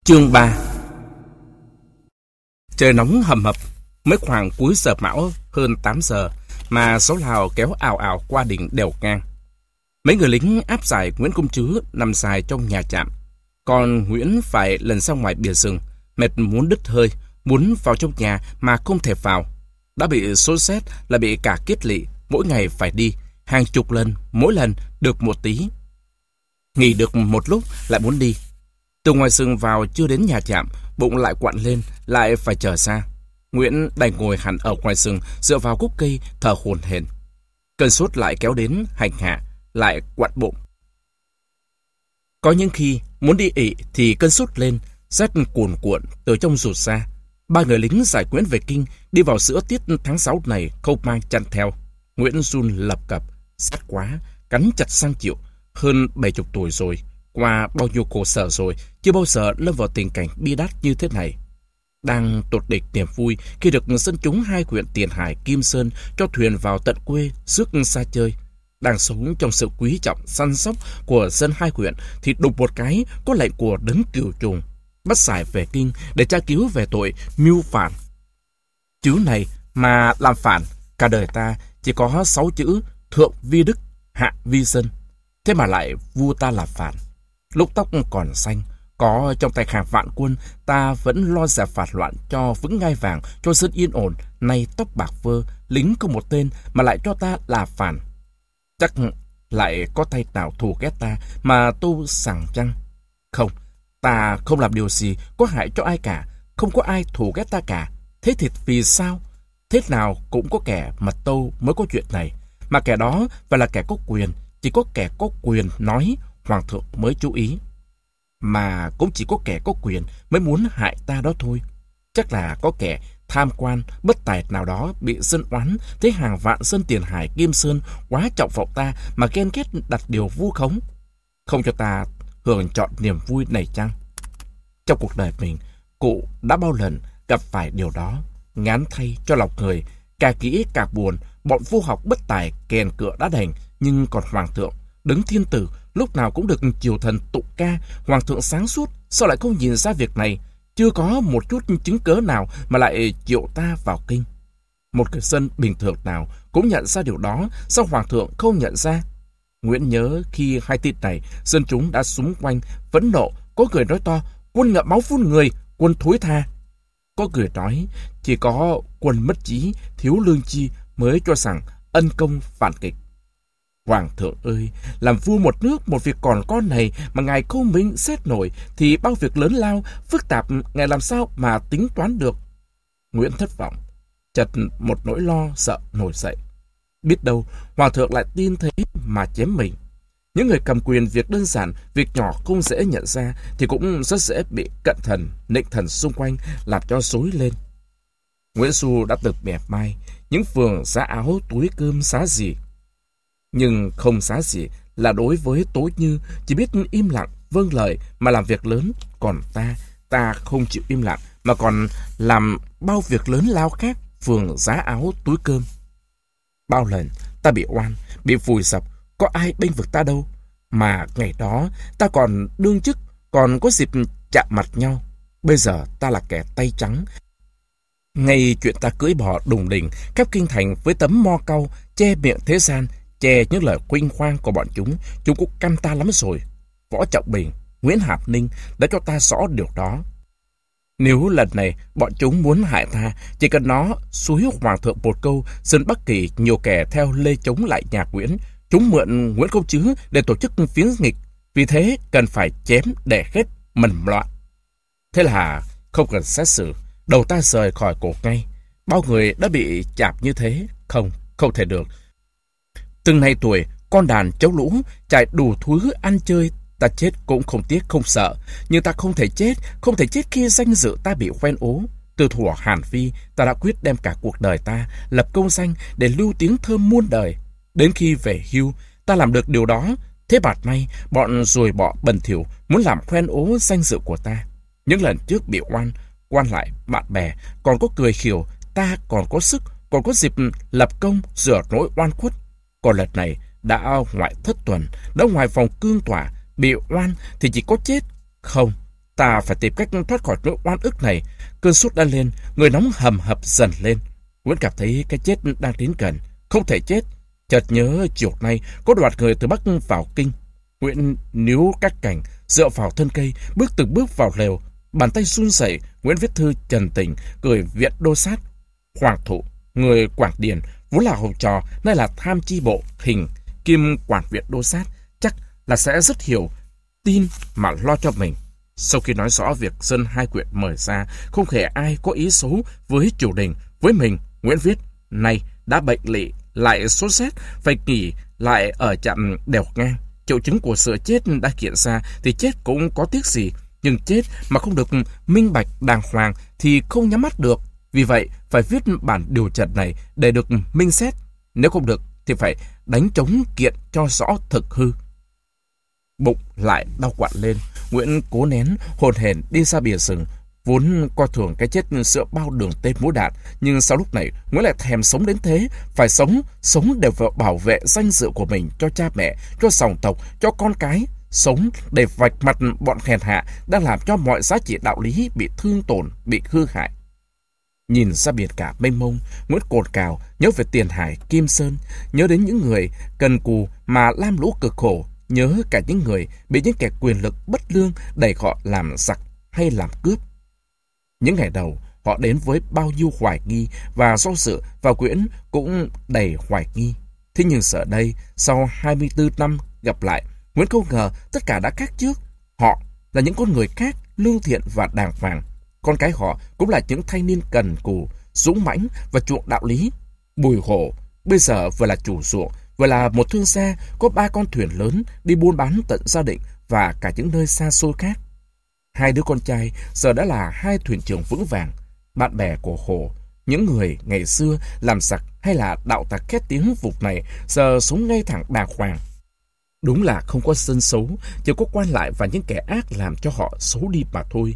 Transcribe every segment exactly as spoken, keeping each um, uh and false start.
Chương ba. Trời nóng hầm hập, mới khoảng cuối giờ mão hơn tám giờ mà số Lào kéo ào ào qua đỉnh đèo ngang. Mấy người lính áp giải Nguyễn Công Trứ nằm dài trong nhà trạm, còn Nguyễn phải lần ra ngoài bìa rừng, mệt muốn đứt hơi, muốn vào trong nhà mà không thể vào. Đã bị sốt rét là bị cả kiết lỵ, mỗi ngày phải đi hàng chục lần, mỗi lần được một tí. Nghỉ được một lúc lại muốn đi. Từ ngoài rừng vào chưa đến nhà trạm, bụng lại quặn lên, lại phải chờ xa. Nguyễn đành ngồi hẳn ở ngoài rừng, dựa vào gốc cây, thở hổn hển. Cơn sốt lại kéo đến hành hạ, lại quặn bụng. Có những khi muốn đi ị thì cơn sốt lên, rét cuồn cuộn từ trong ruột ra. Ba người lính giải Nguyễn về kinh, đi vào giữa tiết tháng sáu này không mang chăn theo. Nguyễn run lập cập, rét quá, cắn chặt răng chịu. Hơn bảy chục tuổi rồi, qua bao nhiêu khổ sở rồi, chưa bao giờ lâm vào tình cảnh bi đát như thế này. Đang tột địch niềm vui khi được dân chúng hai huyện Tiền Hải, Kim Sơn cho thuyền vào tận quê rước xa chơi. Đang sống trong sự quý trọng săn sóc của dân hai huyện thì đụng một cái có lệnh của đấng cửu trùng, bắt giải về kinh để tra cứu về tội mưu phản. Chữ này mà làm phản, cả đời ta chỉ có sáu chữ: thượng vi đức, hạ vi dân. Thế mà lại vua ta làm phản. Lúc tóc còn xanh, có trong tay hàng vạn quân, ta vẫn lo dẹp phạt loạn cho vững ngai vàng, cho dân yên ổn. Nay tóc bạc phơ, lính không một tên mà lại cho ta là phản. Chắc lại có tay nào thù ghét ta mà tu sằng chăng? Không, ta không làm điều gì có hại cho ai cả, không có ai thù ghét ta cả. Thế thì vì sao? Thế nào cũng có kẻ mà tâu mới có chuyện này, mà kẻ đó phải là kẻ có quyền. Chỉ có kẻ có quyền nói, hoàng thượng mới chú ý. Mà cũng chỉ có kẻ có quyền mới muốn hại ta đó thôi. Chắc là có kẻ tham quan, bất tài nào đó bị dân oán, thấy hàng vạn dân Tiền Hải, Kim Sơn quá trọng vọng ta mà ghen ghét đặt điều vu khống, không cho ta hưởng chọn niềm vui này chăng? Trong cuộc đời mình, cụ đã bao lần gặp phải điều đó. Ngán thay cho lòng người, càng kỹ càng buồn. Bọn vô học bất tài kèn cựa đã đành, nhưng còn hoàng thượng, đấng thiên tử, lúc nào cũng được triều thần tụng ca. Hoàng thượng sáng suốt, sao lại không nhìn ra việc này? Chưa có một chút chứng cớ nào mà lại triệu ta vào kinh. Một người dân bình thường nào cũng nhận ra điều đó, sao hoàng thượng không nhận ra? Nguyễn nhớ khi hai tin này, dân chúng đã xúm quanh, phẫn nộ. Có người nói to: quân ngậm máu phun người, quân thối tha. Có người nói chỉ có quân mất trí, thiếu lương chi mới cho rằng ân công phản kịch. Hoàng thượng ơi, làm vua một nước, một việc còn con này mà ngài không minh xét nổi thì bao việc lớn lao, phức tạp ngài làm sao mà tính toán được? Nguyễn thất vọng, chợt một nỗi lo sợ nổi dậy. Biết đâu hoàng thượng lại tin thế mà chém mình. Những người cầm quyền việc đơn giản, việc nhỏ không dễ nhận ra thì cũng rất dễ bị cận thần, nịnh thần xung quanh làm cho rối lên. Nguyễn Du đã từng bẻ mai những phường giá áo túi cơm giá gì, nhưng không giá gì là đối với Tố Như, chỉ biết im lặng vâng lời mà làm việc lớn. Còn ta, ta không chịu im lặng mà còn làm bao việc lớn lao khác, phường giá áo túi cơm. Bao lần ta bị oan, bị vùi dập, có ai bênh vực ta đâu. Mà ngày đó ta còn đương chức, còn có dịp chạm mặt nhau. Bây giờ ta là kẻ tay trắng. Ngay chuyện ta cưỡi bò đùng đỉnh khắp kinh thành với tấm mo cau che miệng thế gian, che những lời khuynh khoang của bọn chúng, chúng cũng căm ta lắm rồi. Võ Trọng Bình, Nguyễn Hạp Ninh đã cho ta rõ điều đó. Nếu lần này bọn chúng muốn hại ta, chỉ cần nó xúi hoàng thượng một câu, dân Bắc Kỳ nhiều kẻ theo lê chống lại nhà Nguyễn. Chúng mượn Nguyễn Công Trứ để tổ chức phiến nghịch, vì thế cần phải chém để hết mần loạn. Thế là không cần xét xử, đầu ta rời khỏi cổ ngay. Bao người đã bị chạp như thế, không, không thể được. Từng này tuổi, con đàn cháu lũ trải đủ thứ ăn chơi, ta chết cũng không tiếc không sợ. Nhưng ta không thể chết, không thể chết khi danh dự ta bị hoen ố. Từ thuở Hàn Phi, ta đã quyết đem cả cuộc đời ta lập công danh để lưu tiếng thơm muôn đời. Đến khi về hưu, ta làm được điều đó. Thế bạt nay, bọn ruồi bọ bẩn thỉu muốn làm hoen ố danh dự của ta. Những lần trước bị oan, quan lại, bạn bè còn có cười khiểu, ta còn có sức, còn có dịp lập công rửa nỗi oan khuất. Còn lần này đã ngoại thất tuần, đã ngoài vòng cương tỏa, bị oan thì chỉ có chết. Không, Ta phải tìm cách thoát khỏi nỗi oan ức này. Cơn sốt đã lên, người nóng hầm hập dần lên. Nguyễn cảm thấy cái chết đang đến gần. Không thể chết. Chợt nhớ chiều nay có đoàn người từ Bắc vào kinh. Nguyễn níu các cành, dựa vào thân cây, bước từng bước vào lều. Bàn tay run rẩy, Nguyễn viết thư trần tình gửi Viện Đô Sát. Hoàng Thụ, người Quảng Điền, vốn là học trò, nay là tham chi bộ hình kiêm quản Viện Đô Sát, chắc là sẽ rất hiểu tin mà lo cho mình. Sau khi nói rõ việc dân hai quyện mời ra, không hề ai có ý xấu với triều đình, với mình, Nguyễn viết: nay đã bệnh lị, lại sốt rét, phải nghỉ lại ở trạm Đèo Ngang. Triệu chứng của sự chết đã hiện ra thì chết cũng có tiếc gì, nhưng chết mà không được minh bạch đàng hoàng thì không nhắm mắt được. Vì vậy phải viết bản điều trần này để được minh xét. Nếu không được thì phải đánh trống kiện cho rõ thực hư. Bụng lại đau quặn lên, Nguyễn cố nén hồn hển đi ra bìa rừng. Vốn coi thường cái chết sữa bao đường tên múa đạn, nhưng sau lúc này Nguyễn lại thèm sống đến thế. Phải sống, sống để bảo vệ danh dự của mình cho cha mẹ, cho dòng tộc, cho con cái. Sống để vạch mặt bọn hèn hạ đang làm cho mọi giá trị đạo lý bị thương tổn, bị hư hại. Nhìn ra biển cả mênh mông, Nguyễn cồn cào nhớ về Tiền Hải, Kim Sơn, nhớ đến những người cần cù mà lam lũ cực khổ, nhớ cả những người bị những kẻ quyền lực bất lương đẩy họ làm giặc hay làm cướp. Những ngày đầu họ đến với bao nhiêu hoài nghi và do dự, và Nguyễn cũng đầy hoài nghi. Thế nhưng giờ đây, sau hai mươi tư năm gặp lại, Nguyễn không ngờ tất cả đã khác trước. Họ là những con người khác, lương thiện và đàng hoàng. Con cái họ cũng là những thanh niên cần cù, dũng mãnh và chuộng đạo lý. Bùi Hổ bây giờ vừa là chủ ruộng, vừa là một thương gia, có ba con thuyền lớn đi buôn bán tận Gia Định và cả những nơi xa xôi khác. Hai đứa con trai giờ đã là hai thuyền trưởng vững vàng. Bạn bè của Hổ, những người ngày xưa làm giặc hay là đạo tặc khét tiếng vùng này, giờ sống ngay thẳng đàng hoàng. Đúng là không có dân xấu, chỉ có quan lại và những kẻ ác làm cho họ xấu đi mà thôi.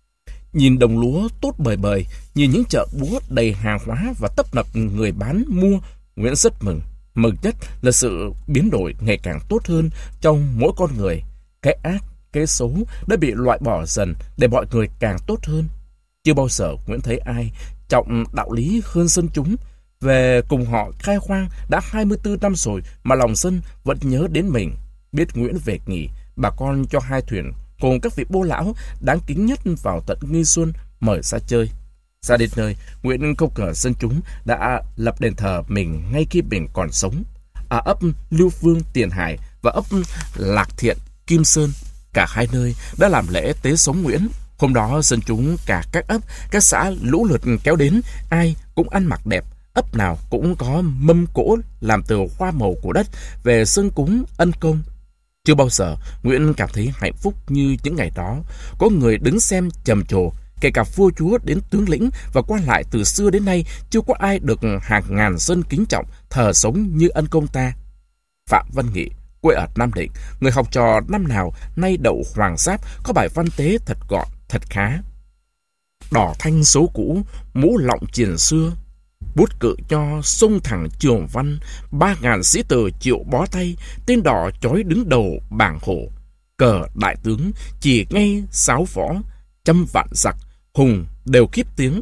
Nhìn đồng lúa tốt bời bời, nhìn những chợ búa đầy hàng hóa và tấp nập người bán mua, Nguyễn rất mừng. Mừng nhất là sự biến đổi ngày càng tốt hơn trong mỗi con người. Cái ác, cái xấu đã bị loại bỏ dần để mọi người càng tốt hơn. Chưa bao giờ Nguyễn thấy ai trọng đạo lý hơn dân chúng. Về cùng họ khai hoang đã hai mươi tư năm rồi mà lòng dân vẫn nhớ đến mình. Biết Nguyễn về nghỉ, bà con cho hai thuyền cùng các vị bô lão đáng kính nhất vào tận Nghi Xuân mời ra chơi. Ra đến nơi, Nguyễn không ngờ dân chúng đã lập đền thờ mình ngay khi mình còn sống. Ở ấp Lưu Phương, Tiền Hải và ấp Lạc Thiện, Kim Sơn, cả hai nơi đã làm lễ tế sống Nguyễn. Hôm đó dân chúng cả các ấp, các xã lũ lượt kéo đến, ai cũng ăn mặc đẹp, ấp nào cũng có mâm cỗ làm từ hoa màu của đất về xưng cúng ân công. Chưa bao giờ Nguyễn cảm thấy hạnh phúc như những ngày đó. Có người đứng xem trầm trồ, kể cả vua chúa đến tướng lĩnh và quan lại từ xưa đến nay chưa có ai được hàng ngàn dân kính trọng thờ sống như ân công ta. Phạm Văn Nghị, quê ở Nam Định, người học trò năm nào nay đậu hoàng giáp, có bài văn tế thật gọn, thật khá. Đỏ thanh số cũ, mũ lọng triền xưa, bút cự cho sông thẳng Trường Văn, ba ngàn sĩ tử chịu bó tay, tên đỏ chói đứng đầu bảng hổ. Cờ đại tướng chỉ ngay sáo võ, trăm vạn giặc hùng đều khiếp tiếng.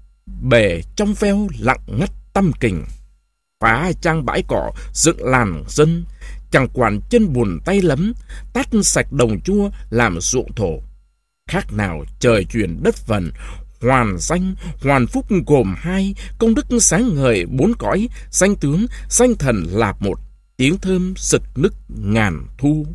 Bể trong veo lặng ngắt tâm kình, phá trang bãi cỏ dựng làn dân, chẳng quản chân buồn tay lấm, tát sạch đồng chua làm ruộng thổ. Khác nào trời chuyển đất vần, hoàn danh hoàn phúc gồm hai, công đức sáng ngời bốn cõi, danh tướng danh thần là một, tiếng thơm sực nức ngàn thu.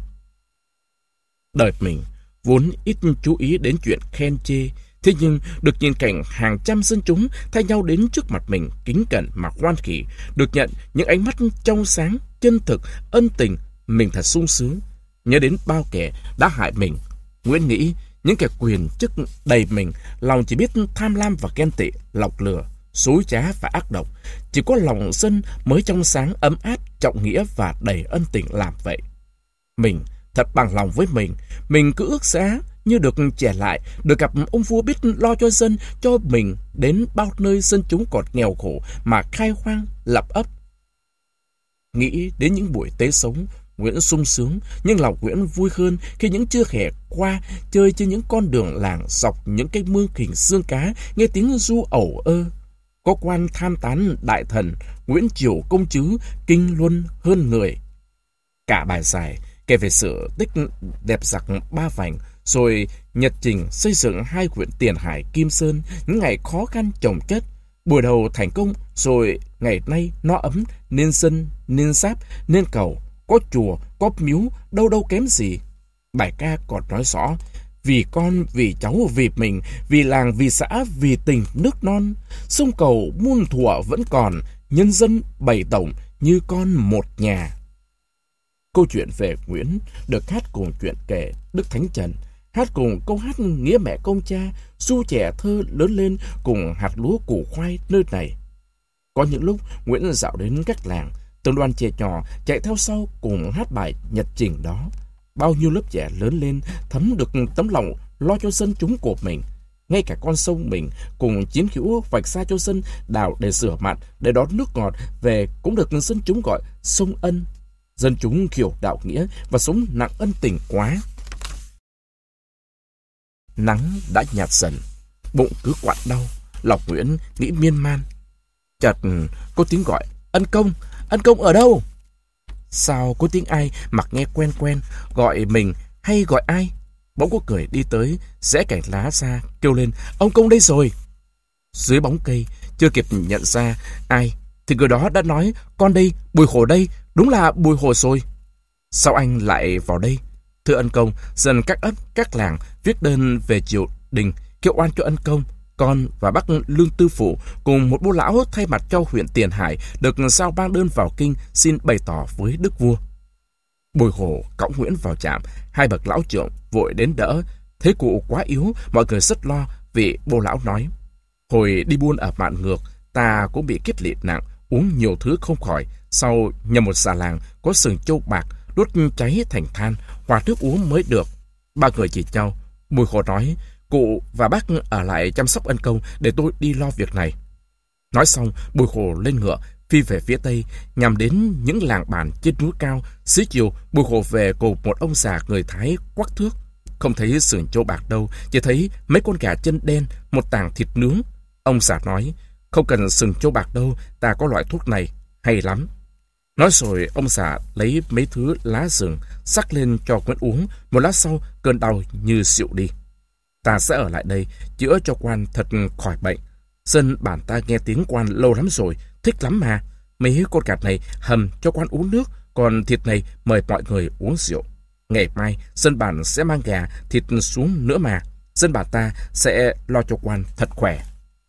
Đời mình vốn ít chú ý đến chuyện khen chê, thế nhưng được nhìn cảnh hàng trăm dân chúng thay nhau đến trước mặt mình kính cẩn mà hoan hỉ, được nhận những ánh mắt trong sáng, chân thực, ân tình, mình thật sung sướng. Nhớ đến bao kẻ đã hại mình, Nguyễn nghĩ những kẻ quyền chức đầy mình, lòng chỉ biết tham lam và ghen tị, lọc lừa, dối trá và ác độc. Chỉ có lòng dân mới trong sáng, ấm áp, trọng nghĩa và đầy ân tình làm vậy. Mình thật bằng lòng với mình, mình cứ ước giá như được trẻ lại, được gặp ông vua biết lo cho dân, cho mình đến bao nơi dân chúng còn nghèo khổ mà khai hoang lập ấp. Nghĩ đến những buổi tế sống, Nguyễn sung sướng, nhưng lòng Nguyễn vui hơn khi những trưa hè qua chơi trên những con đường làng dọc những cái mương khỉnh xương cá, nghe tiếng ru ẩu ơ. Có quan tham tán đại thần, Nguyễn Triều công chứ, kinh luân hơn người. Cả bài dài kể về sự tích đẹp giặc Ba Vành, rồi nhật trình xây dựng hai huyện Tiền Hải, Kim Sơn, những ngày khó khăn chồng chất. Buổi đầu thành công, rồi ngày nay no ấm, nên dân, nên giáp, nên cầu, có chùa, có miếu, đâu đâu kém gì. Bài ca còn nói rõ, vì con, vì cháu, vì mình, vì làng, vì xã, vì tình nước non. Sông cầu muôn thuở vẫn còn, nhân dân bảy tổng như con một nhà. Câu chuyện về Nguyễn được hát cùng chuyện kể Đức Thánh Trần, hát cùng câu hát nghĩa mẹ công cha, du trẻ thơ lớn lên cùng hạt lúa củ khoai nơi này. Có những lúc Nguyễn dạo đến các làng, từng đoàn trẻ nhỏ chạy theo sau cùng hát bài nhật trình đó. Bao nhiêu lớp trẻ lớn lên thấm được tấm lòng lo cho dân chúng của mình. Ngay cả con sông mình cùng chiến hữu vạch ra cho dân đào để rửa mặn, để đón nước ngọt về cũng được dân chúng gọi sông Ân. Dân chúng hiểu đạo nghĩa và sống nặng ân tình quá. Nắng đã nhạt dần, bụng cứ quặn đau, lòng Nguyễn nghĩ miên man. Chợt có tiếng gọi, Ân công, Ân công ở đâu? Sao có tiếng ai mặc nghe quen quen, gọi mình hay gọi ai? Bỗng có người đi tới, rẽ cành lá ra, kêu lên, ông công đây rồi. Dưới bóng cây, chưa kịp nhận ra ai, thì người đó đã nói, con đây, Bùi Hổ đây, đúng là Bùi Hổ rồi. Sao anh lại vào đây? Thưa ân công, dân các ấp, các làng viết đơn về triều đình, kêu oan cho ân công. Con và bác Lương Tư Phụ cùng một bố lão thay mặt cho huyện Tiền Hải được giao ban đơn vào kinh xin bày tỏ với đức vua. Bùi Hổ cõng Nguyễn vào trạm, hai bậc lão trưởng vội đến đỡ. Thấy cụ quá yếu, mọi người rất lo vì bố lão nói, hồi đi buôn ở Mạn Ngược, ta cũng bị kiết liệt nặng, uống nhiều thứ không khỏi. Sau nhờ một già làng có sừng châu bạc, đốt cháy thành than, hòa nước uống mới được. Ba người chỉ nhau. Bùi Hổ nói, cụ và bác ở lại chăm sóc ân công để tôi đi lo việc này. Nói xong, Bùi Hổ lên ngựa, phi về phía tây, nhằm đến những làng bản trên núi cao. Xế chiều, Bùi Hổ về cùng một ông già người Thái quắc thước. Không thấy sừng châu bạc đâu, chỉ thấy mấy con gà chân đen, một tảng thịt nướng. Ông già nói, không cần sừng châu bạc đâu, ta có loại thuốc này, hay lắm. Nói rồi, ông già lấy mấy thứ lá rừng, sắc lên cho Nguyễn uống. Một lát sau, cơn đau như xịu đi. Ta sẽ ở lại đây, chữa cho quan thật khỏi bệnh. Dân bản ta nghe tiếng quan lâu lắm rồi, thích lắm mà. Mấy con gà này hầm cho quan uống nước, còn thịt này mời mọi người uống rượu. Ngày mai, dân bản sẽ mang gà, thịt xuống nữa mà. Dân bản ta sẽ lo cho quan thật khỏe.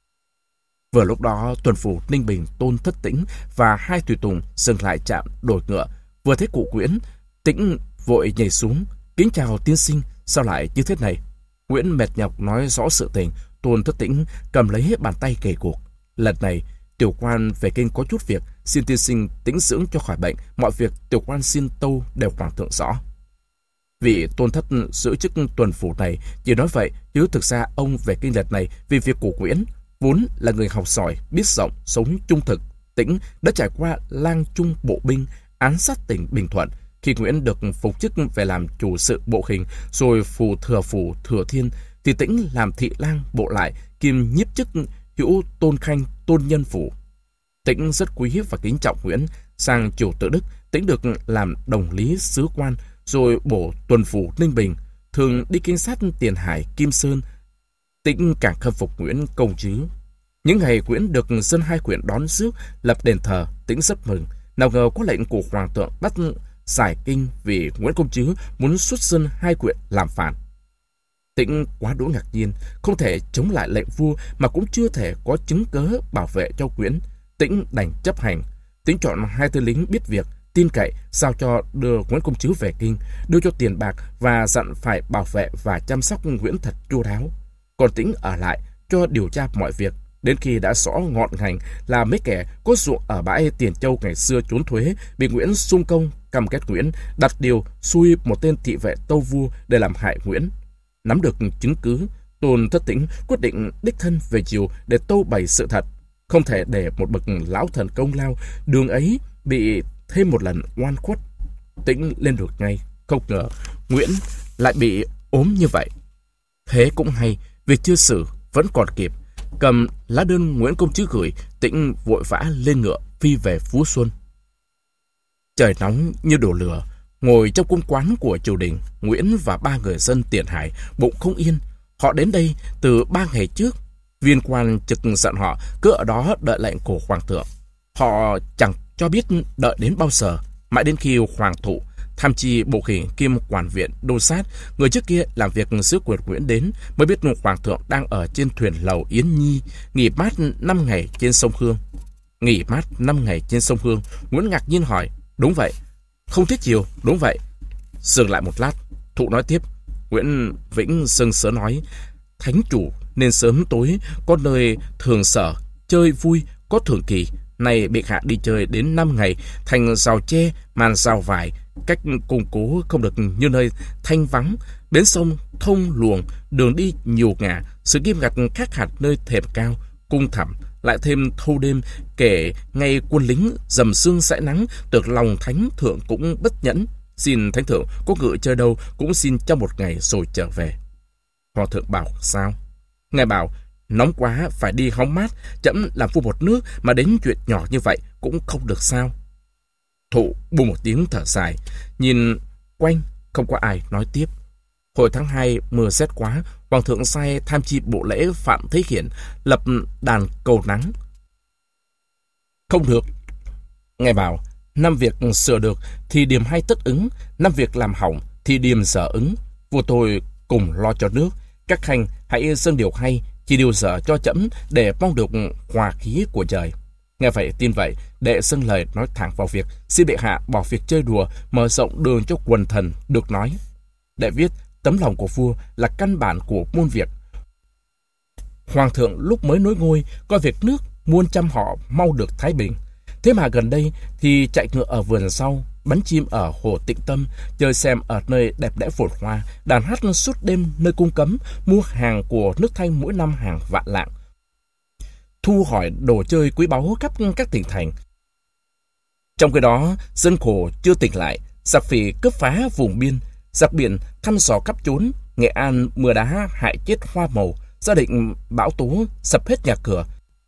Vừa lúc đó, tuần phủ Ninh Bình Tôn Thất Tĩnh và hai tùy tùng dừng lại trạm đổi ngựa. Vừa thấy cụ Nguyễn, Tĩnh vội nhảy xuống, kính chào tiên sinh, sao lại như thế này? Nguyễn mệt nhọc nói rõ sự tình. Tôn Thất Tĩnh cầm lấy bàn tay kề cuộc. Lần này, tiểu quan về kinh có chút việc, xin tiên sinh tĩnh dưỡng cho khỏi bệnh. Mọi việc tiểu quan xin tâu đều hoàng thượng rõ. Vị Tôn Thất giữ chức tuần phủ này chỉ nói vậy, chứ thực ra ông về kinh lần này vì việc của Nguyễn. Vốn là người học giỏi, biết rộng, sống trung thực. Tĩnh đã trải qua lang trung bộ binh, án sát tỉnh Bình Thuận. Khi Nguyễn được phục chức về làm chủ sự bộ hình, rồi phù thừa phủ thừa thiên, thì Tĩnh làm thị lang bộ lại, kiêm nhiếp chức hữu tôn khanh tôn nhân phủ. Tĩnh rất quý và kính trọng Nguyễn. Sang triều Tự Đức, Tĩnh được làm đồng lý sứ quan, rồi bổ tuần phủ Ninh Bình, thường đi kinh sát Tiền Hải, Kim Sơn. Tĩnh càng khâm phục Nguyễn công chứ. Những ngày Nguyễn được dân hai huyện đón rước, lập đền thờ, Tĩnh rất mừng. Nào ngờ có lệnh của hoàng thượng bắt giải kinh vì Nguyễn công chứ muốn xuất dân hai huyện làm phản. Tĩnh quá đỗi ngạc nhiên, không thể chống lại lệnh vua mà cũng chưa thể có chứng cớ bảo vệ cho Nguyễn. Tĩnh đành chấp hành. Tĩnh chọn hai tên lính biết việc, tin cậy, giao cho đưa Nguyễn công chứ về kinh, đưa cho tiền bạc và dặn phải bảo vệ và chăm sóc Nguyễn thật chu đáo. Còn Tĩnh ở lại cho điều tra mọi việc, đến khi đã rõ ngọn ngành là mấy kẻ có ruộng ở bãi Tiền Châu ngày xưa trốn thuế bị Nguyễn xung công, căm ghét Nguyễn, đặt điều xui một tên thị vệ tâu vua để làm hại Nguyễn. Nắm được chứng cứ, Tôn Thất Tĩnh quyết định đích thân về triều để tâu bày sự thật, không thể để một bậc lão thần công lao đường ấy bị thêm một lần oan khuất. Tĩnh lên được ngay. Không ngờ Nguyễn lại bị ốm như vậy. Thế cũng hay, việc chưa xử vẫn còn kịp. Cầm lá đơn Nguyễn công chứ gửi, Tĩnh vội vã lên ngựa phi về Phú Xuân. Trời nóng như đổ lửa. Ngồi trong cung quán của triều đình, Nguyễn và ba người dân Tiền Hải bụng không yên. Họ đến đây từ ba ngày trước. Viên quan trực dặn họ cứ ở đó đợi lệnh của hoàng thượng. Họ chẳng cho biết đợi đến bao giờ, mãi đến khi hoàng thụ, tham tri bộ khỉ kiêm quản viện đô sát, người trước kia làm việc sứ quyền Nguyễn đến, mới biết hoàng thượng đang ở trên thuyền lầu Yến Nhi, nghỉ mát năm ngày trên sông Hương. Nghỉ mát năm ngày trên sông Hương, Nguyễn ngạc nhiên hỏi, đúng vậy, không thiết chiều, đúng vậy. Dừng lại một lát, thụ nói tiếp. Nguyễn Vĩnh sưng sớ nói, thánh chủ nên sớm tối có nơi thường sở, chơi vui, có thường kỳ. Này bệ hạ đi chơi đến năm ngày, thành rào tre, màn rào vải, cách củng cố không được như nơi thanh vắng, bến sông thông luồng, đường đi nhiều ngả, sự nghiêm ngặt khác hẳn nơi thềm cao, cung thẳm, lại thêm thâu đêm, kể ngay quân lính dầm sương dãi nắng, tưởng lòng thánh thượng cũng bất nhẫn. Xin thánh thượng có ngự chơi đâu cũng xin trong một ngày rồi trở về. Hoàng thượng bảo sao? Ngài bảo nóng quá phải đi hóng mát, chậm làm vua một nước mà đến chuyện nhỏ như vậy cũng không được sao? Thụ buông một tiếng thở dài, nhìn quanh không có ai nói tiếp. Hồi tháng hai mưa rét quá, hoàng thượng sai tham tri bộ lễ Phạm Thế Hiển lập đàn cầu nắng. Không được. Ngài bảo năm việc sửa được thì điềm hay tất ứng, năm việc làm hỏng thì điềm dở ứng. Vua tôi cùng lo cho nước, các khanh hãy dâng điều hay, chỉ điều dở cho trẫm để mong được hòa khí của trời. Nghe vậy tin vậy, đệ dâng lời nói thẳng vào việc, xin bệ hạ bỏ việc chơi đùa, mở rộng đường cho quần thần được nói. Đệ viết tấm lòng của vua là căn bản của muôn việc. Hoàng thượng lúc mới nối ngôi coi việc nước muôn trăm họ mau được thái bình. Thế mà gần đây thì chạy ngựa ở vườn sau, bắn chim ở hồ Tịnh Tâm, chơi xem ở nơi đẹp đẽ phồn hoa, đàn hát suốt đêm nơi cung cấm, mua hàng của nước Thanh mỗi năm hàng vạn lạng, thu hỏi đồ chơi quý báu khắp các tỉnh thành. Trong cái đó, dân khổ chưa tỉnh lại, giặc phỉ cướp phá vùng biên, giặc biển thăm dò khắp chốn, Nghệ An mưa đá hại chết hoa màu, gia định bão tố sập hết nhà cửa.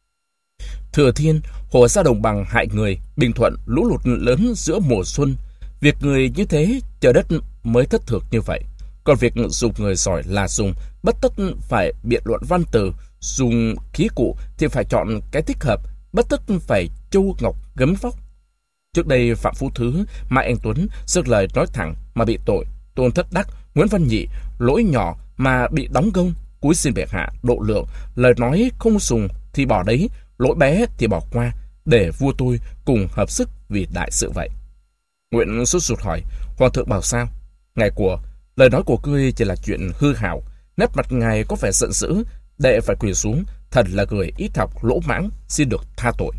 Thừa Thiên, hồ ra đồng bằng hại người, Bình Thuận lũ lụt lớn giữa mùa xuân. Việc người như thế, trời đất mới thất thường như vậy. Còn việc dùng người giỏi là dùng, bất tất phải biện luận văn từ, dùng khí cụ thì phải chọn cái thích hợp, bất tất phải châu ngọc gấm vóc. Trước đây Phạm Phú Thứ, Mai Anh Tuấn dâng lời nói thẳng mà bị tội, Tôn Thất Đắc, Nguyễn Văn Nhị lỗi nhỏ mà bị đóng gông, cúi xin bệ hạ độ lượng, lời nói không dùng thì bỏ đấy, lỗi bé thì bỏ qua, để vua tôi cùng hợp sức vì đại sự vậy. Nguyễn sốt ruột hỏi, hoàng thượng bảo sao? Ngài của, lời nói của ngươi chỉ là chuyện hư hảo, nét mặt ngài có vẻ giận dữ, đệ phải quỳ xuống, thật là người ít học lỗ mãng, xin được tha tội.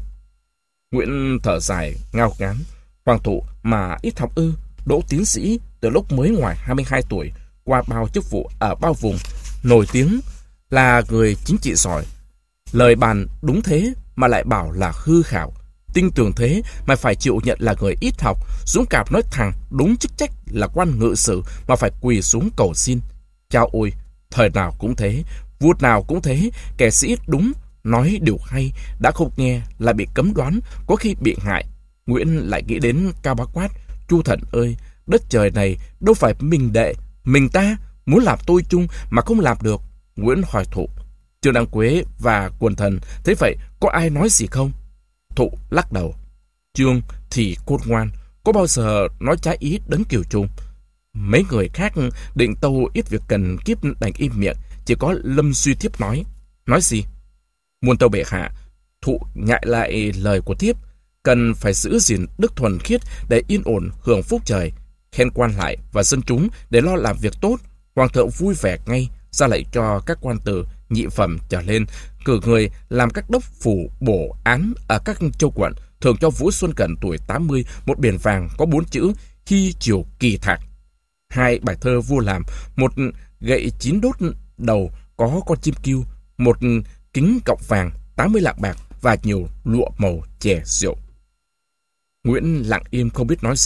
Nguyễn thở dài ngao ngán, hoàng thụ mà ít học ư? Đỗ tiến sĩ từ lúc mới ngoài hai mươi hai tuổi, qua bao chức vụ ở bao vùng, nổi tiếng là người chính trị giỏi. Lời bàn đúng thế mà lại bảo là hư khảo. Tinh tường thế mà phải chịu nhận là người ít học, dũng cảm nói thẳng đúng chức trách là quan ngự sử mà phải quỳ xuống cầu xin. Chao ôi, thời nào cũng thế, vua nào cũng thế, kẻ sĩ đúng, nói điều hay, đã không nghe là bị cấm đoán, có khi bị hại. Nguyễn lại nghĩ đến Cao Bá Quát, Chu Thần ơi, đất trời này đâu phải mình đệ, mình ta muốn làm tôi chung mà không làm được. Nguyễn hỏi Thụ, Trương Đăng Quế và quần thần thế vậy có ai nói gì không? Thụ lắc đầu. Trương thì cốt ngoan, có bao giờ nói trái ý Đấng Kiều Trung. Mấy người khác định tâu ít việc cần kiếp đành im miệng, chỉ có Lâm Duy Thiếp nói. Nói gì? Muôn tâu bệ hạ. Thụ nhại lại lời của Thiếp, cần phải giữ gìn đức thuần khiết để yên ổn hưởng phúc trời, khen quan lại và dân chúng để lo làm việc tốt. Hoàng thượng vui vẻ ngay, ra lệnh cho các quan từ nhị phẩm trở lên cử người làm các đốc phủ bổ án ở các châu quận, thường cho Vũ Xuân Cẩn tuổi tám mươi một biển vàng có bốn chữ Hy Triều Kỳ Thạc, hai bài thơ vua làm, một gậy chín đốt đầu có con chim kiêu, một kính cọng vàng, tám mươi lạng bạc và nhiều lụa màu chè rượu. Nguyễn lặng im không biết nói gì,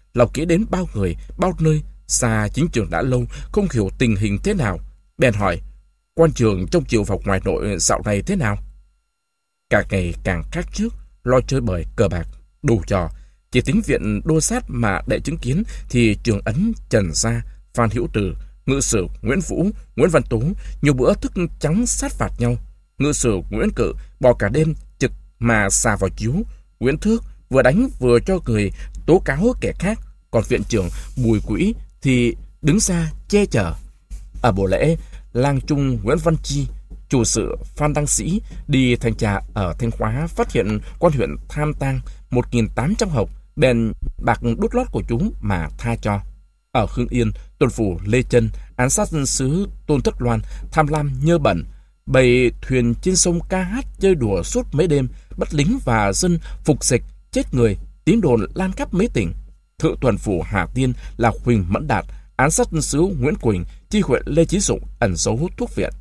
Lòng nghĩ đến bao người, bao nơi, xa chính trường đã lâu, không hiểu tình hình thế nào. Bèn hỏi, quan trường trong chiều học ngoài nội dạo này thế nào? Càng ngày càng khác trước, lo chơi bời, cờ bạc, đủ trò. Chỉ tính viện đô sát mà để chứng kiến thì Trường Ấn, Trần Gia, Phan Hữu Từ, ngự sử Nguyễn Vũ, Nguyễn Văn Tú nhiều bữa thức trắng sát phạt nhau. Ngự sử Nguyễn Cự bỏ cả đêm trực mà xà vào chiếu. Nguyễn Thước vừa đánh vừa cho người tố cáo kẻ khác, còn viện trưởng Bùi Quỹ thì đứng ra che chở. Ở buổi lễ, lang trung Nguyễn Văn Chi, chủ sự Phan Đăng Sĩ đi thanh tra ở Thanh Hóa phát hiện quan huyện tham tang một nghìn tám trăm hộc, bèn bạc đút lót của chúng mà tha cho. Ở Hưng Yên, tuần phủ Lê Chân án sát dân sứ Tôn Thất Loan tham lam nhơ bẩn, bày thuyền trên sông ca hát chơi đùa suốt mấy đêm, bắt lính và dân phục dịch chết người, tín đồn lan khắp mấy tỉnh. Thự tuần phủ Hà Tiên là Huỳnh Mẫn Đạt án sát dân sứ Nguyễn Quỳnh, chi huyện Lê Chí Dụng ẩn giấu thuốc viện.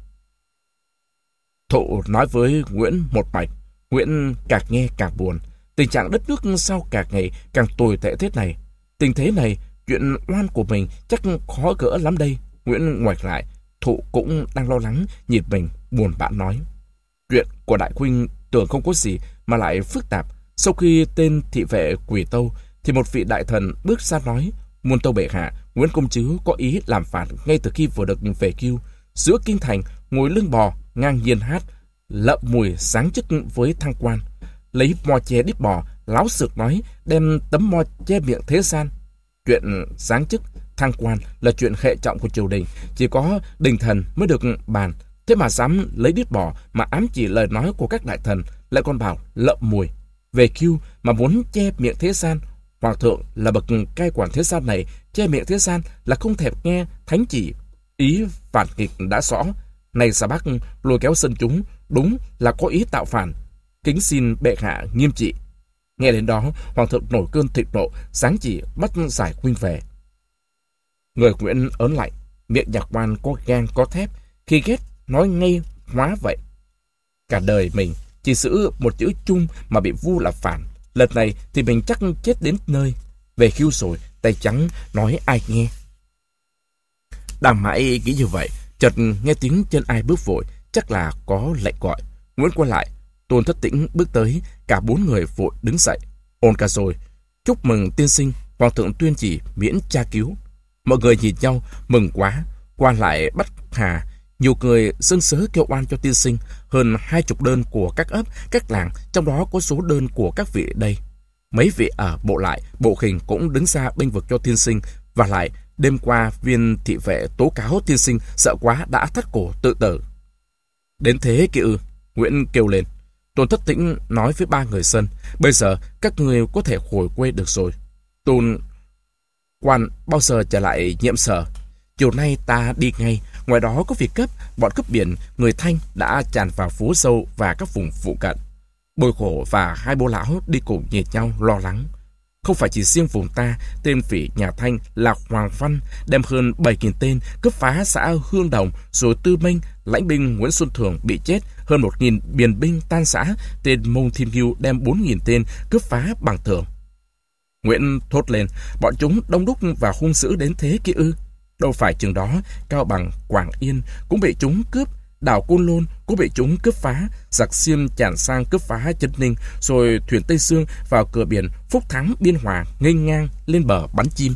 Thụ nói với Nguyễn một mạch. Nguyễn càng nghe càng buồn. Tình trạng đất nước sao càng ngày càng tồi tệ thế này. Tình thế này, chuyện oan của mình chắc khó gỡ lắm đây. Nguyễn ngoảnh lại. Thụ cũng đang lo lắng, nhìn mình buồn bã nói. Chuyện của đại huynh tưởng không có gì mà lại phức tạp. Sau khi tên thị vệ Quỷ Tâu thì một vị đại thần bước ra nói, muôn tâu bệ hạ, Nguyễn công chứ có ý làm phản ngay từ khi vừa được về Cưu. Giữa kinh thành ngồi lưng bò ngang nhiên hát, lợm mùi sáng chức với thăng quan, lấy mo che đít bò, láo xược nói đem tấm mo che miệng thế gian. Chuyện sáng chức thăng quan là chuyện hệ trọng của triều đình, chỉ có đình thần mới được bàn. Thế mà dám lấy đít bò mà ám chỉ lời nói của các đại thần, lại còn bảo lợm mùi. Về Cưu mà muốn che miệng thế gian, hoàng thượng là bậc cai quản thế gian này, che miệng thế gian là không thèm nghe thánh chỉ. Ý phản nghịch đã rõ, này Sa Bắc lôi kéo dân chúng, đúng là có ý tạo phản. Kính xin bệ hạ nghiêm trị. Nghe đến đó, hoàng thượng nổi cơn thịnh nộ, sáng chỉ bắt giải huynh về. Người Nguyễn ớn lạnh, miệng nhạc quan có gan có thép, khi ghét nói ngay hóa vậy. Cả đời mình chỉ giữ một chữ chung mà bị vu là phản. Lần này thì mình chắc chết đến nơi. Về Cưu rồi, tay trắng nói ai nghe. Đang mãi nghĩ như vậy, chợt nghe tiếng chân ai bước vội, chắc là có lệnh gọi. Nguyễn quay lại, Tôn Thất Tĩnh bước tới, cả bốn người vội đứng dậy. Ôn cả rồi, chúc mừng tiên sinh, hoàng thượng tuyên chỉ miễn tra cứu. Mọi người nhìn nhau mừng quá, quan lại bắt hà. Nhiều người dâng sớ kêu oan cho tiên sinh, hơn hai chục đơn của các ấp, các làng, trong đó có số đơn của các vị đây. Mấy vị ở bộ lại, bộ khình cũng đứng ra bênh vực cho tiên sinh, và lại đêm qua viên thị vệ tố cáo tiên sinh sợ quá đã thắt cổ tự tử. Đến thế kia ư? Nguyễn kêu lên. Tôn Thất Tĩnh nói với ba người dân, bây giờ các người có thể hồi quê được rồi. Tôn quan bao giờ trở lại nhiệm sở? Chiều nay ta đi ngay, ngoài đó có việc cấp, bọn cướp biển người Thanh đã tràn vào phố sâu và các vùng phụ cận. Bồi Khổ và hai bố lão đi cùng nhìn nhau lo lắng. Không phải chỉ riêng vùng ta, tên phỉ nhà Thanh là Hoàng Văn đem hơn bảy nghìn tên cướp phá xã Hương Đồng, rồi Tư Minh, lãnh binh Nguyễn Xuân Thường bị chết, hơn một nghìn biền binh tan xã, tên Mông Thiên Ngưu đem bốn nghìn tên cướp phá bằng thường. Nguyễn thốt lên, bọn chúng đông đúc và hung dữ đến thế kia ư? Đâu phải chừng đó, Cao Bằng, Quảng Yên cũng bị chúng cướp, đảo Côn Lôn cũng bị chúng cướp phá, giặc Xiêm tràn sang cướp phá Trấn Ninh, rồi thuyền Tây Sương vào cửa biển Phúc Thắng, Biên Hòa nghênh ngang lên bờ bắn chim.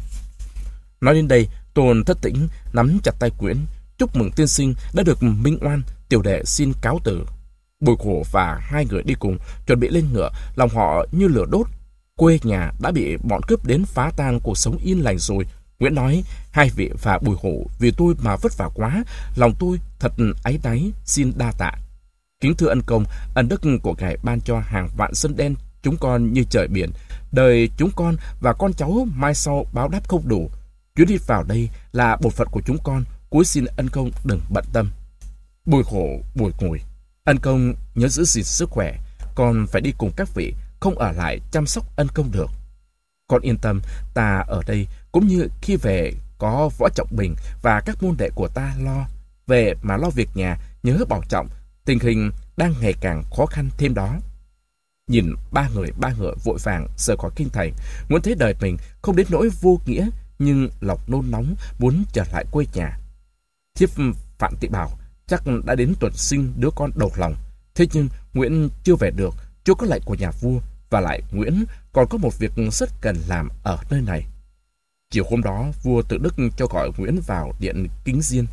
Nói đến đây, Tôn Thất Tĩnh nắm chặt tay Nguyễn, chúc mừng tiên sinh đã được minh oan, tiểu đệ xin cáo từ. Bùi Khổ và hai người đi cùng chuẩn bị lên ngựa, lòng họ như lửa đốt. Quê nhà đã bị bọn cướp đến phá tan cuộc sống yên lành rồi. Nguyễn nói, hai vị và Bùi Hổ vì tôi mà vất vả quá, lòng tôi thật áy náy, xin đa tạ. Kính thưa ân công, ân đức của ngài ban cho hàng vạn dân đen chúng con như trời biển, đời chúng con và con cháu mai sau báo đáp không đủ. Chuyến đi vào đây là bổn phận của chúng con, cúi xin ân công đừng bận tâm. Bùi Hổ bùi ngùi, ân công nhớ giữ gìn sức khỏe, con phải đi cùng các vị, không ở lại chăm sóc ân công được. Con yên tâm, ta ở đây cũng như khi về có Võ Trọng Bình và các môn đệ của ta lo. Về mà lo việc nhà, nhớ bảo trọng, tình hình đang ngày càng khó khăn thêm đó. Nhìn ba người ba ngựa vội vàng rời khỏi kinh thành, Nguyễn thấy đời mình không đến nỗi vô nghĩa, nhưng lòng nôn nóng muốn trở lại quê nhà. Thiếp Phạm Thị Bảo chắc đã đến tuần sinh đứa con đầu lòng. Thế nhưng Nguyễn chưa về được, chưa có lệnh của nhà vua, và lại Nguyễn còn có một việc rất cần làm ở nơi này. Chiều hôm đó, vua Tự Đức cho gọi Nguyễn vào điện kính diên.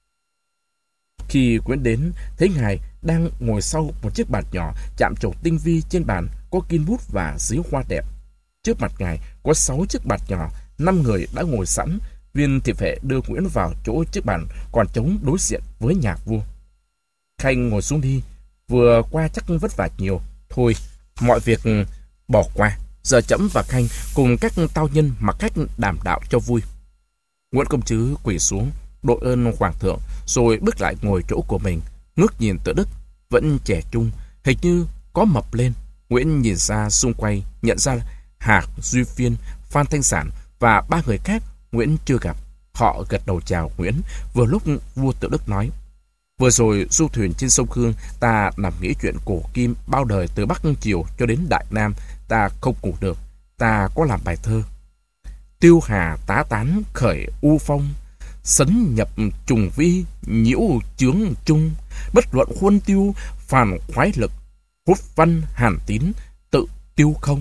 Khi Nguyễn đến, thấy ngài đang ngồi sau một chiếc bàn nhỏ chạm trổ tinh vi, trên bàn có kim bút và giấy hoa đẹp. Trước mặt ngài có sáu chiếc bàn nhỏ, năm người đã ngồi sẵn. Viên thị vệ đưa Nguyễn vào chỗ chiếc bàn còn trống đối diện với nhà vua. Khanh ngồi xuống đi, vừa qua chắc vất vả nhiều. Thôi, mọi việc bỏ qua. Giờ trẫm và Khanh cùng các tao nhân mặc cách đàm đạo cho vui. Nguyễn công trứ quỳ xuống đội ơn hoàng thượng, rồi bước lại ngồi chỗ của mình, ngước nhìn Tự Đức, vẫn trẻ trung, hình như có mập lên. Nguyễn nhìn ra xung quanh, nhận ra Hạc, Duy Phiên, Phan Thanh Sản và ba người khác Nguyễn chưa gặp. Họ gật đầu chào Nguyễn. Vừa lúc vua Tự Đức nói: vừa rồi du thuyền trên sông Hương, ta nằm nghĩ chuyện cổ kim bao đời từ Bắc Triều cho đến Đại Nam, ta không ngủ được. Ta có làm bài thơ: tiêu hà tá tán khởi u phong, sấn nhập trùng vi nhiễu chướng chung, bất luận huân tiêu phàn khoái lực, hút văn hàn tín tự tiêu không.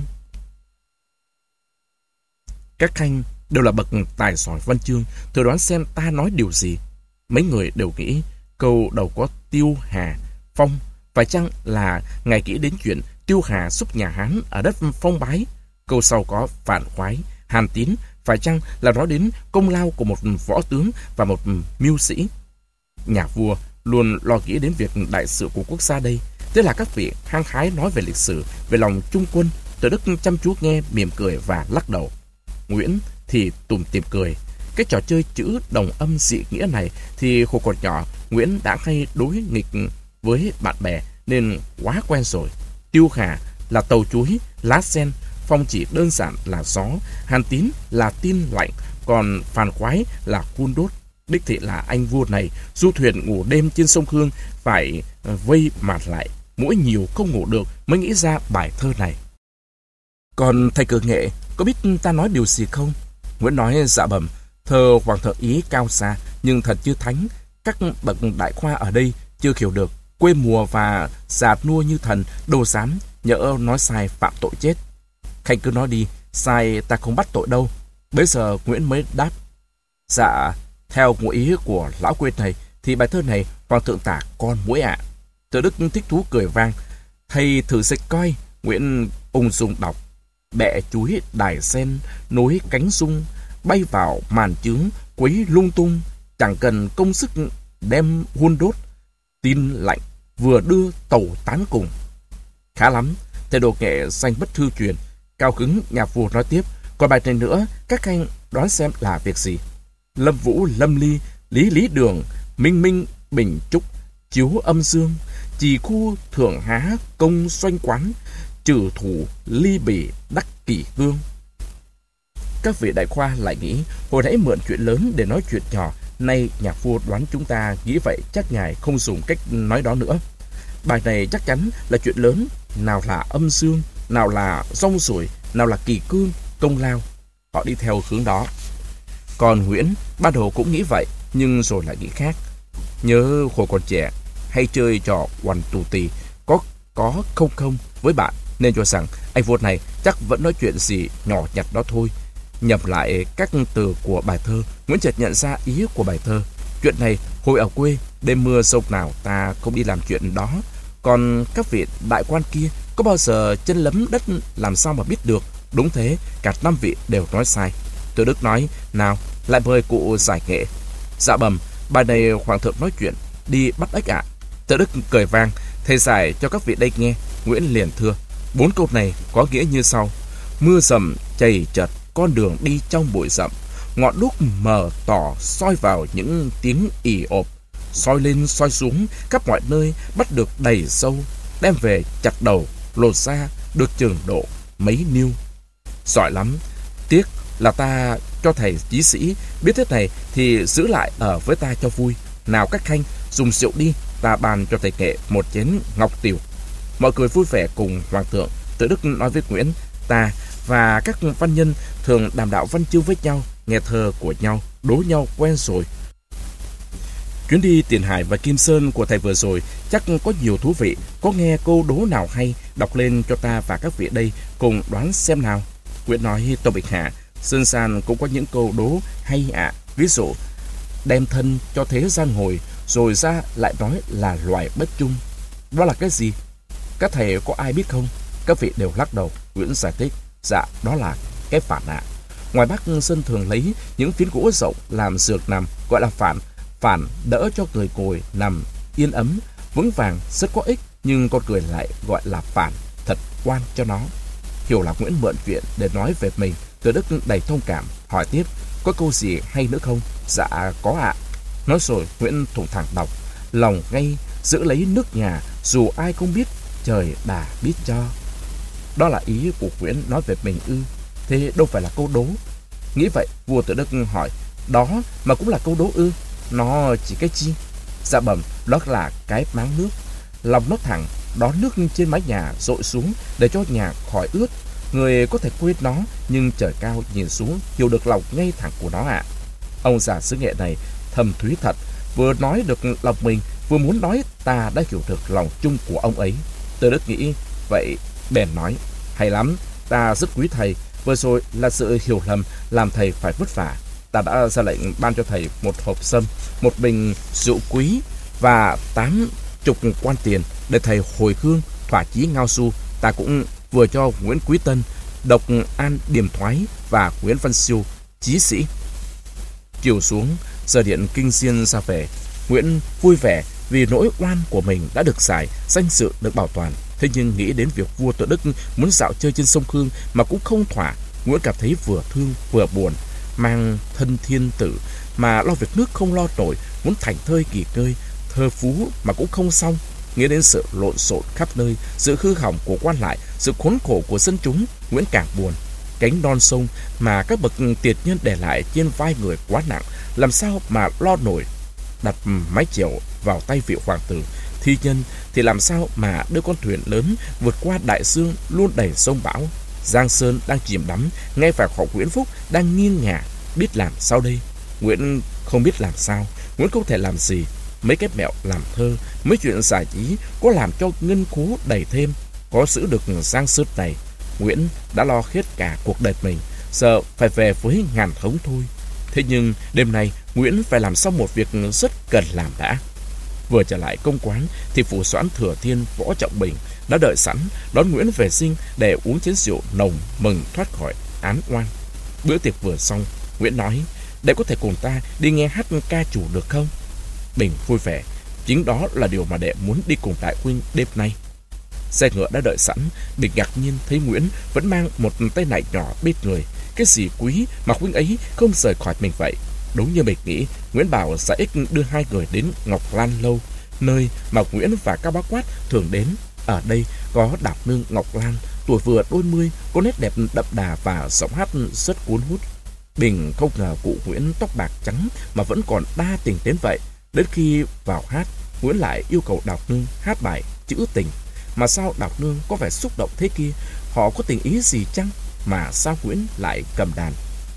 Các khanh đều là bậc tài giỏi văn chương, thử đoán xem ta nói điều gì. Mấy người đều nghĩ câu đầu có tiêu hà phong, phải chăng là ngài nghĩ đến chuyện tiêu hà xúc nhà Hán ở đất Phong Bái? Câu sau có phản khoái hàn tín, phải chăng là nói đến công lao của một võ tướng và một mưu sĩ? Nhà vua luôn lo nghĩ đến việc đại sự của quốc gia đây. Thế là các vị hăng hái nói về lịch sử, về lòng trung quân. Tự Đức chăm chú nghe, mỉm cười và lắc đầu. Nguyễn thì tủm tỉm cười. Cái trò chơi chữ đồng âm dị nghĩa này thì hồi còn nhỏ Nguyễn đã hay đối nghịch với bạn bè nên quá quen rồi. Tiêu hà là tàu chuối, lá sen, phong chỉ đơn giản là gió, hàn tín là tin lạnh, còn phàn khoái là hun đốt. Đích thị là anh vua này du thuyền ngủ đêm trên sông Hương, phải vây mặt lại, mỗi nhiều không ngủ được mới nghĩ ra bài thơ này. Còn thầy cử nghệ có biết ta nói điều gì không? Nguyễn nói: dạ bẩm, thơ hoàng thượng ý cao xa, nhưng thật như thánh. Các bậc đại khoa ở đây chưa hiểu được. Quê mùa và già nua như thần, đâu dám, nhỡ nói sai phạm tội chết. Khanh cứ nói đi, sai ta không bắt tội đâu. Bây giờ Nguyễn mới đáp: dạ, theo ngụ ý của lão quê này thì bài thơ này hoàng thượng tả con muỗi ạ. Tự Đức thích thú cười vang: thầy thử dịch coi. Nguyễn ung dung đọc: bẹ chuối đài sen nối cánh sung, bay vào màn chướng quấy lung tung, chẳng cần công sức đem hun đốt, tin lạnh vừa đưa tàu tán cùng. Khá lắm, thầy đồ nghệ danh bất thư truyền. Cao hứng, nhà vua nói tiếp: còn bài này nữa, các anh đoán xem là việc gì? Lâm Vũ Lâm Ly, Lý Lý Đường, Minh Minh Bình Trúc, chiếu âm dương, trì khu thượng há công xoanh quán, trừ thủ ly bỉ đắc kỷ gương. Các vị đại khoa lại nghĩ hồi nãy mượn chuyện lớn để nói chuyện nhỏ, nay nhà vua đoán chúng ta nghĩ vậy, chắc ngài không dùng cách nói đó nữa. Bài này chắc chắn là chuyện lớn, nào là âm dương, nào là rong ruổi, nào là kỳ cương, công lao. Họ đi theo hướng đó. Còn Nguyễn ban đầu cũng nghĩ vậy, nhưng rồi lại nghĩ khác. Nhớ hồi còn trẻ hay chơi trò oằn tù tì, có có không không với bạn, nên cho rằng anh vua này chắc vẫn nói chuyện gì nhỏ nhặt đó thôi. Nhập lại các từ của bài thơ, Nguyễn chợt nhận ra ý của bài thơ. Chuyện này hồi ở quê, đêm mưa sông nào ta không đi làm chuyện đó. Còn các vị đại quan kia có bao giờ chân lấm đất làm sao mà biết được? Đúng thế, cả năm vị đều nói sai. Tự Đức nói: nào, lại mời cụ giải nghệ. Dạ bẩm, bài này hoàng thượng nói chuyện, đi bắt ếch ạ. Tự Đức cười vang: thầy giải cho các vị đây nghe. Nguyễn liền thưa: bốn câu này có nghĩa như sau: mưa rầm chầy chật con đường đi trong bụi rậm, ngọn đuốc mờ tỏ soi vào những tiếng ì ộp, soi lên soi xuống khắp mọi nơi bắt được đầy sâu, đem về chặt đầu lột ra được chừng độ mấy niêu. Giỏi lắm, tiếc là ta cho thầy chí sĩ biết thế này thì giữ lại ở với ta cho vui. Nào các khanh dùng rượu đi, ta bàn cho thầy nghệ một chén ngọc tiểu. Mọi người vui vẻ cùng hoàng thượng Tự Đức nói với Nguyễn, ta và các văn nhân thường đàm đạo văn chương với nhau, nghe thơ của nhau, đố nhau quen rồi. Chuyến đi Tiền Hải và Kim Sơn của thầy vừa rồi chắc có nhiều thú vị. Có nghe câu đố nào hay, đọc lên cho ta và các vị đây cùng đoán xem nào. Nguyễn nói, Tô Bạch Hạ, Sơn San cũng có những câu đố hay ạ. À. Ví dụ, đem thân cho thế gian ngồi, rồi ra lại nói là loài bất chung. Đó là cái gì? Các thầy có ai biết không? Các vị đều lắc đầu. Nguyễn giải thích, dạ, đó là cái phản ạ. À. Ngoài Bắc Sơn thường lấy những phiến gỗ rộng làm giường nằm, gọi là phản. Phản đỡ cho người ngồi nằm yên ấm, vững vàng, rất có ích, nhưng con người lại gọi là phản, thật quan cho nó. Hiểu là Nguyễn mượn chuyện để nói về mình, Từ Đức đầy thông cảm, hỏi tiếp, có câu gì hay nữa không? Dạ, có ạ. À. Nói rồi, Nguyễn thủng thẳng đọc, lòng ngay giữ lấy nước nhà, dù ai không biết, trời đã biết cho. Đó là ý của Nguyễn nói về mình ư? Thế đâu phải là câu đố. Nghĩ vậy, vua Từ Đức hỏi, đó mà cũng là câu đố ư? Nó chỉ cái chi? Dạ bẩm, đó là cái máng nước. Lòng nó thẳng, đó nước trên mái nhà dội xuống để cho nhà khỏi ướt. Người có thể quên nó, nhưng trời cao nhìn xuống hiểu được lòng ngay thẳng của nó ạ. À. Ông già xứ Nghệ này thầm thúy thật, vừa nói được lòng mình, vừa muốn nói ta đã hiểu được lòng chung của ông ấy. Từ Đức nghĩ vậy bèn nói, hay lắm, ta rất quý thầy, vừa rồi là sự hiểu lầm làm thầy phải vất vả. Ta đã ra lệnh ban cho thầy một hộp sâm, một bình rượu quý và tám chục quan tiền để thầy hồi hương thỏa chí ngao su. Ta cũng vừa cho Nguyễn Quý Tân, Độc An Điềm Thoái và Nguyễn Văn Siêu chí sĩ. Chiều xuống, giờ điện kinh xiên ra về. Nguyễn vui vẻ vì nỗi oan của mình đã được giải, danh dự được bảo toàn. Thế nhưng nghĩ đến việc vua Tự Đức muốn dạo chơi trên sông Khương mà cũng không thỏa, Nguyễn cảm thấy vừa thương vừa buồn. Mang thân thiên tử mà lo việc nước không lo nổi, muốn thảnh thơi kỳ ngơi, thơ phú mà cũng không xong. Nghĩ đến sự lộn xộn khắp nơi, sự hư hỏng của quan lại, sự khốn khổ của dân chúng, Nguyễn càng buồn. Cánh non sông mà các bậc tiền nhân để lại trên vai người quá nặng, làm sao mà lo nổi. Đặt mái chèo vào tay vị hoàng tử, thi nhân thì làm sao mà đưa con thuyền lớn vượt qua đại dương luôn đầy sông bão. Giang Sơn đang chìm đắm, nghe phải họ Nguyễn Phúc đang nghiêng ngả, biết làm sao đây? Nguyễn không biết làm sao, Nguyễn không thể làm gì. Mấy cái mẹo làm thơ, mấy chuyện giải trí có làm cho ngân khố đầy thêm, có giữ được Giang Sơn này. Nguyễn đã lo hết cả cuộc đời mình, giờ phải về với ngàn thống thôi. Thế nhưng đêm nay Nguyễn phải làm xong một việc rất cần làm đã. Vừa trở lại công quán thì phủ soãn Thừa Thiên Võ Trọng Bình đã đợi sẵn đón Nguyễn về Dinh để uống chén rượu nồng mừng thoát khỏi án oan. Bữa tiệc vừa xong, Nguyễn nói, để có thể cùng ta đi nghe hát ca chủ được không? Bình vui vẻ, chính đó là điều mà đệ muốn đi cùng đại huynh đêm nay. Xe ngựa đã đợi sẵn, Bình ngạc nhiên thấy Nguyễn vẫn mang một tay nải nhỏ bên người. Cái gì quý mà huynh ấy không rời khỏi mình vậy? Đúng như Bình nghĩ, Nguyễn bảo Dạ Ích đưa hai người đến Ngọc Lan Lâu, nơi mà Nguyễn và Cao Bá Quát thường đến. Ở đây có đạo nương Ngọc Lan, tuổi vừa đôi mươi, có nét đẹp đậm đà và giọng hát rất cuốn hút. Bình không ngờ cụ Nguyễn tóc bạc trắng mà vẫn còn đa tình đến vậy. Đến khi vào hát, Nguyễn lại yêu cầu đạo nương hát bài trữ tình. Mà sao đạo nương có vẻ xúc động thế kia? Họ có tình ý gì chăng? Mà sao Nguyễn lại cầm đàn?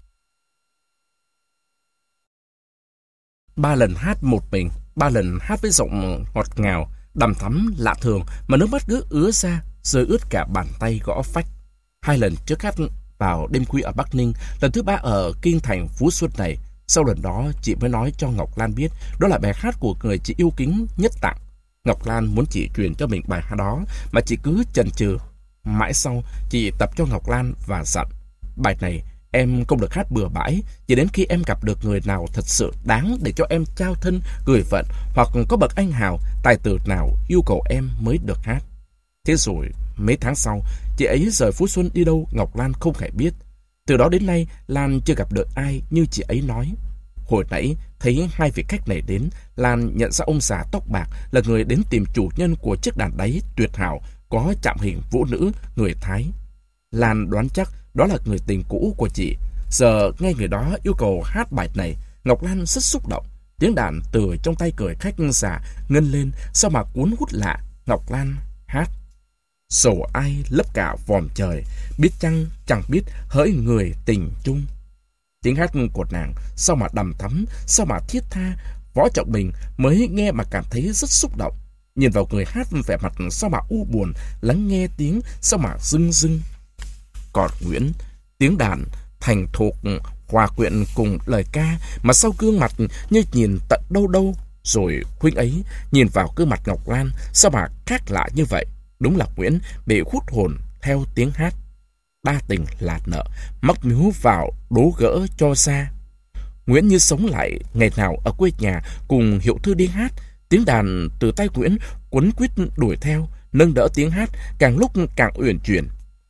Ba lần hát một mình, ba lần hát với giọng ngọt ngào, đằm thắm lạ thường mà nước mắt cứ ứa ra, rơi ướt cả bàn tay gõ phách. Hai lần trước hát vào đêm khuya ở Bắc Ninh, lần thứ ba ở kinh thành Phú Xuân này. Sau lần đó, chị mới nói cho Ngọc Lan biết đó là bài hát của người chị yêu kính nhất tặng. Ngọc Lan muốn chị truyền cho mình bài hát đó mà chị cứ chần chừ. Mãi sau, chị tập cho Ngọc Lan và dặn, bài này em không được hát bừa bãi, chỉ đến khi em gặp được người nào thật sự đáng để cho em trao thân gửi vận, hoặc có bậc anh hào tài tử nào yêu cầu em mới được hát. Thế rồi mấy tháng sau, chị ấy rời Phú Xuân đi đâu Ngọc Lan không hề biết. Từ đó đến nay, Lan chưa gặp được ai như chị ấy nói. Hồi nãy thấy hai vị khách này đến, Lan nhận ra ông già tóc bạc là người đến tìm chủ nhân của chiếc đàn đáy tuyệt hảo có chạm hình vũ nữ người Thái. Lan đoán chắc đó là người tình cũ của chị. Giờ nghe người đó yêu cầu hát bài này, Ngọc Lan rất xúc động. Tiếng đàn từ trong tay cười khách già ngân lên, sao mà cuốn hút lạ. Ngọc Lan hát: Sầu ai lấp cả vòm trời, biết chăng chẳng biết hỡi người tình chung. Tiếng hát của nàng sao mà đằm thắm, sao mà thiết tha. Võ Trọng Bình mới nghe mà cảm thấy rất xúc động. Nhìn vào người hát vẻ mặt sao mà u buồn, lắng nghe tiếng sao mà rưng rưng. Còn Nguyễn, tiếng đàn thành thục hòa quyện cùng lời ca mà sau gương mặt như nhìn tận đâu đâu. Rồi huynh ấy nhìn vào gương mặt Ngọc Lan sao mà khác lạ như vậy. Đúng là Nguyễn bị hút hồn theo tiếng hát. Đa tình là nợ, mắc miếu vào đố gỡ cho xa. Nguyễn như sống lại ngày nào ở quê nhà cùng Hiệu Thư đi hát. Tiếng đàn từ tay Nguyễn quấn quýt đuổi theo, nâng đỡ tiếng hát càng lúc càng uyển chuyển.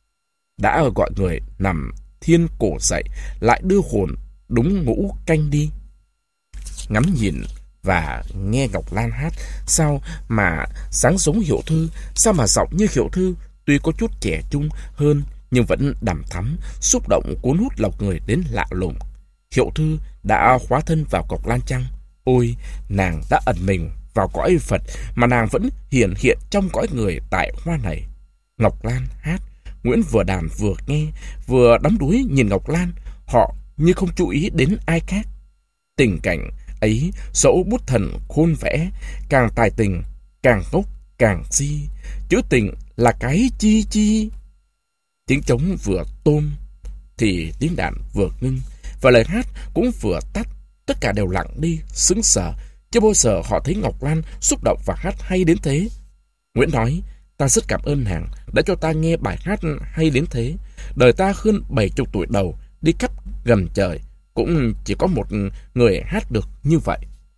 Đã gọi người nằm thiên cổ dậy, lại đưa hồn đúng ngũ canh đi. Ngắm nhìn và nghe Ngọc Lan hát, sao mà sáng giống Hiệu Thư, sao mà giọng như Hiệu Thư, tuy có chút trẻ trung hơn nhưng vẫn đằm thắm, xúc động cuốn hút lòng người đến lạ lùng. Hiệu Thư đã hóa thân vào Ngọc Lan chăng? Ôi, nàng đã ẩn mình vào cõi Phật mà nàng vẫn hiển hiện trong cõi người tại hoa này. Ngọc Lan hát, Nguyễn vừa đàn vừa nghe, vừa đắm đuối nhìn Ngọc Lan, họ như không chú ý đến ai khác. Tình cảnh ấy dẫu bút thần khôn vẽ, càng tài tình, càng ngốc, càng si. Chữ tình là cái chi chi. Tiếng trống vừa tôm thì tiếng đàn vừa ngưng, và lời hát cũng vừa tắt. Tất cả đều lặng đi, sững sờ. Chưa bao giờ họ thấy Ngọc Lan xúc động và hát hay đến thế. Nguyễn nói, ta rất cảm ơn nàng đã cho ta nghe bài hát hay đến thế. Đời ta hơn bảy chục tuổi đầu, đi khắp gầm trời, cũng chỉ có một người hát được như vậy.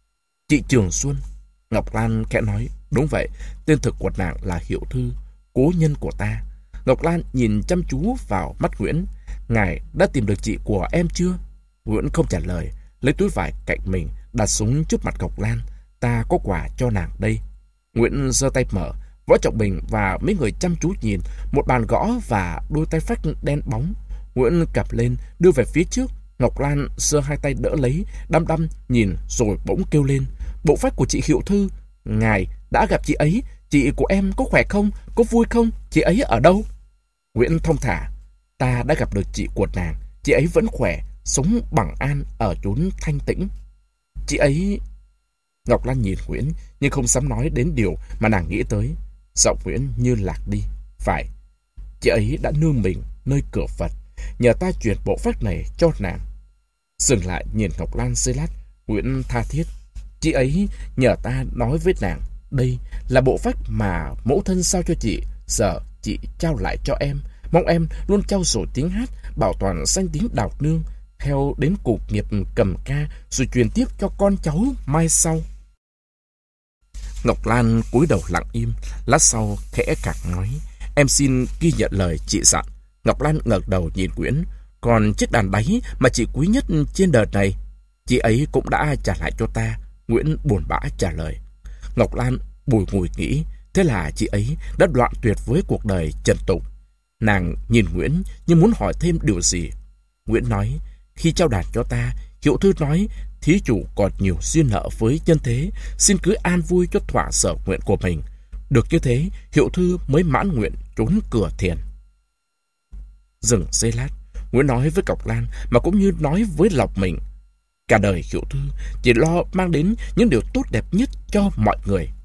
Chị Trường Xuân. Ngọc Lan khẽ nói, đúng vậy, tên thực của nàng là Hiệu Thư, cố nhân của ta. Ngọc Lan nhìn chăm chú vào mắt Nguyễn. Ngài đã tìm được chị của em chưa? Nguyễn không trả lời, lấy túi vải cạnh mình, đặt xuống trước mặt Ngọc Lan. Ta có quà cho nàng đây. Nguyễn giơ tay mở. Võ Trọng Bình và mấy người chăm chú nhìn một bàn gõ và đôi tay phách đen bóng. Nguyễn cặp lên đưa về phía trước. Ngọc Lan giơ hai tay đỡ lấy, đăm đăm nhìn rồi bỗng kêu lên, bộ phách của chị Hiệu Thư. Ngài đã gặp chị ấy. Chị của em có khỏe không? Có vui không? Chị ấy ở đâu? Nguyễn thong thả, ta đã gặp được chị của nàng. Chị ấy vẫn khỏe, sống bằng an ở chốn thanh tĩnh. Chị ấy... Ngọc Lan nhìn Nguyễn nhưng không dám nói đến điều mà nàng nghĩ tới. Giọng Nguyễn như lạc đi. Phải, chị ấy đã nương mình nơi cửa Phật, nhờ ta chuyển bộ phách này cho nàng. Dừng lại nhìn Ngọc Lan giây lát, Nguyễn tha thiết. Chị ấy nhờ ta nói với nàng, đây là bộ phách mà mẫu thân sao cho chị, giờ chị trao lại cho em. Mong em luôn trao dồi tiếng hát, bảo toàn danh tiếng Đào Nương, theo đến cuộc nghiệp cầm ca, rồi truyền tiếp cho con cháu mai sau. Ngọc Lan cúi đầu lặng im, lát sau khẽ cạc nói, em xin ghi nhận lời chị dặn. Ngọc Lan ngẩng đầu nhìn Nguyễn, còn chiếc đàn đáy mà chị quý nhất trên đời này, chị ấy cũng đã trả lại cho ta. Nguyễn buồn bã trả lời. Ngọc Lan bùi ngùi nghĩ, thế là chị ấy đã đoạn tuyệt với cuộc đời trần tục. Nàng nhìn Nguyễn như muốn hỏi thêm điều gì. Nguyễn nói, khi trao đàn cho ta, Hiệu Thư nói, thí chủ còn nhiều duyên nợ với nhân thế, xin cứ an vui cho thỏa sở nguyện của mình. Được như thế, Hiệu Thư mới mãn nguyện trốn cửa thiền. Dừng giây lát, Nguyễn nói với Ngọc Lan mà cũng như nói với lòng mình. Cả đời Hiệu Thư chỉ lo mang đến những điều tốt đẹp nhất cho mọi người.